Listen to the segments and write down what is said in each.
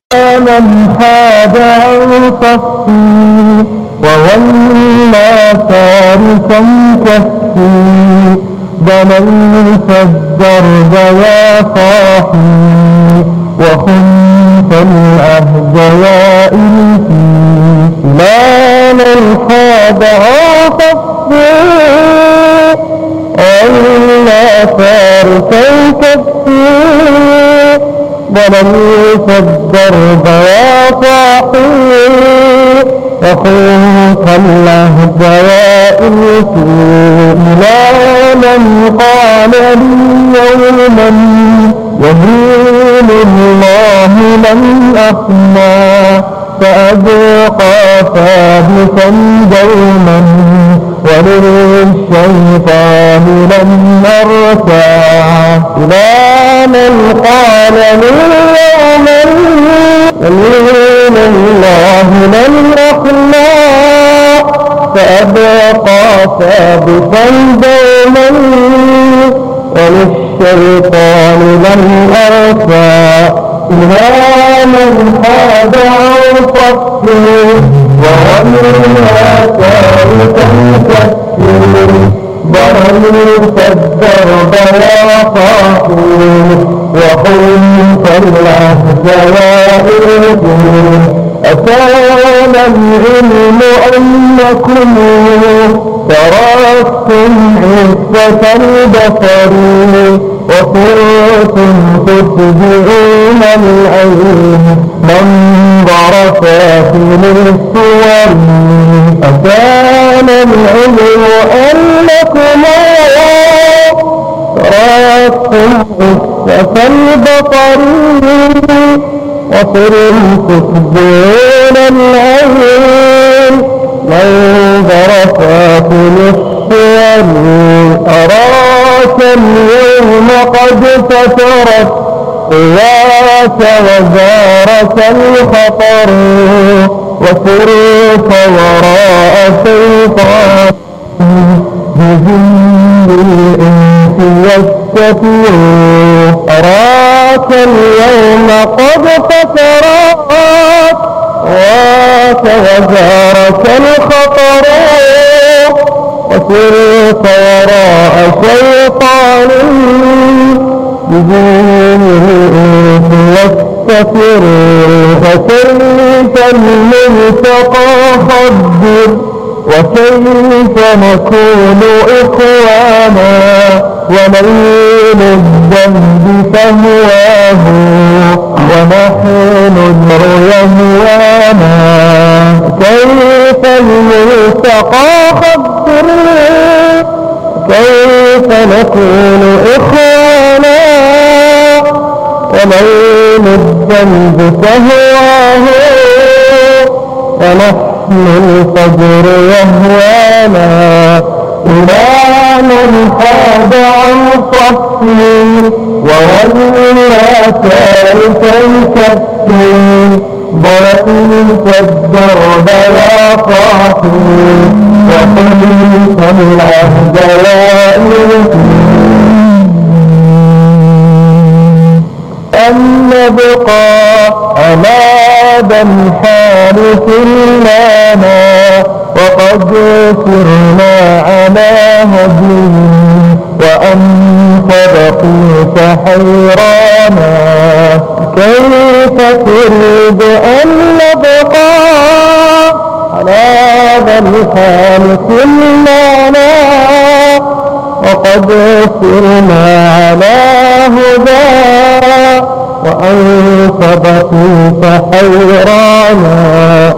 من حاد عن صفي وولى تاركا كفي ظللت الدرب يا صاحي وخنت العهد يا إلفي لا من حاد عن صفي وولى تاركا كفي ظللت الدرب يا صاحي وخنت العهد يا إلفي إلى من قال لي يوما يمين الله لن أخنى فأبقى ثابتا دوما وللشيطان لن أركع إلى من قال لي يوما يمين الله لن أخنى فأبقى ثابتا دوما وللشيطان لم أركع إلى من حاد عن صفي وولى تاركا كفي ظللت الدرب يا صاحي وخنت العهد يا إلفي أكان العلم أنكم تركتم عفة البصر وكنتم تتبعون العين منظر سافل الصور أكان العلم أنكم تركتم عفة البصر وصرتم تتبعون العين منظر سافل الصور أراك اليوم قد فترت قواك وزارك الخطر وصرت وراء شيطان بجن الإنس يستتر أراك اليوم قد فترت قواك وزارك الخطر وصرت وراء شيطان بجن الإنس يستتر فكيف الملتقى خبر وكيف نكون إخوانا ونيل الذنب فهواه ونحن النار يهوانا كيف الملتقى خبر كيف نكون إخوانا ونيل الذنب فهواه ونحن الفجر يهوانا إلى من حاد عن صفي وولى تاركا كفي ضللت الدرب يا صاحي وخنت العهد يا إلفي أن نبقى على ذا الحال كلنا وقد سرنا على هديه وأنت بقيت حيرانا كيف تريد أن نبقى على ذا الحال كلنا وقد سرنا على هداه وأنت بقيت حيرانا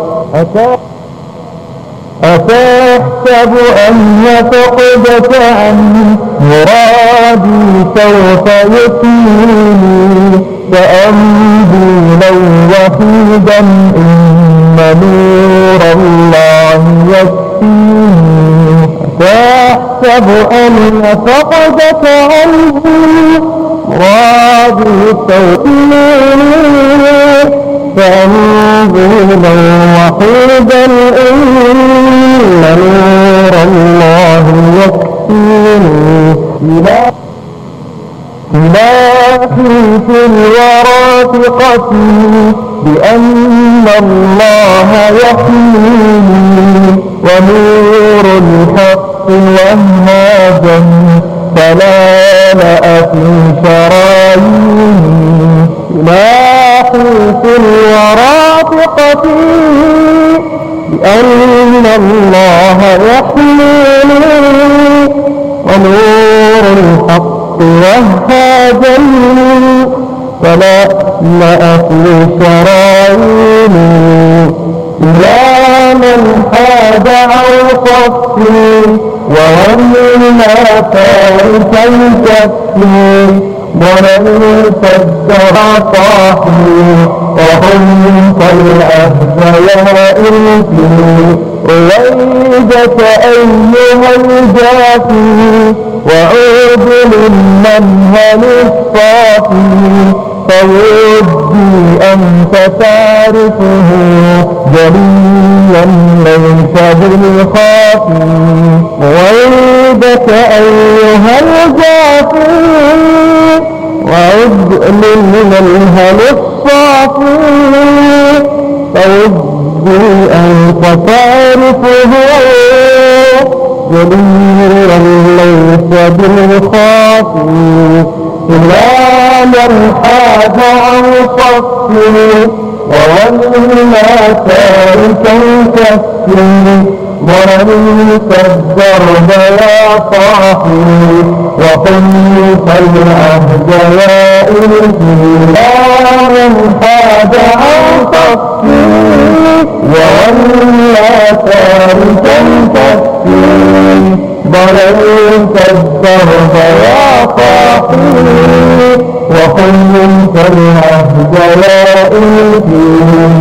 أتحسب أن فقدت عن مرادي سوف يكفيني فأمضي لو وحيدا إن نور الله يكفيني أتحسب أن فقدت عنه مرادي سوف يكفيني فأمضي لو وحيدا إن نور الله يكفيني إلهي في الورى ثقتي بأن الله يحميني ونور الحق وهاجا فلا في شراييني لاحي في الورى ثقتي بأن الله يحميني ونور الحق وهاجني فلا في شراييني إلى من حاد عن صفي وولى تاركا كفي ولن تدر صاحي وهم كالعهد يائسي رويدك أيها الجافي وعود للمنهل الصافي فودي أنت تعرفه جليا ليس بالخافي وعودك أيها الجافي وعد للمنهل الصافي فودي أنت تعرفه جليا ليس بالخافي إلا من حاد عن صفي وولى تاركا كفي ظلمت الدرب يا صاحي وقلت العهد يا إلهي لا من حاد عن صفي وولى تاركا كفي ظلمت الدرب يا صاحي وقلت العهد يا إلهي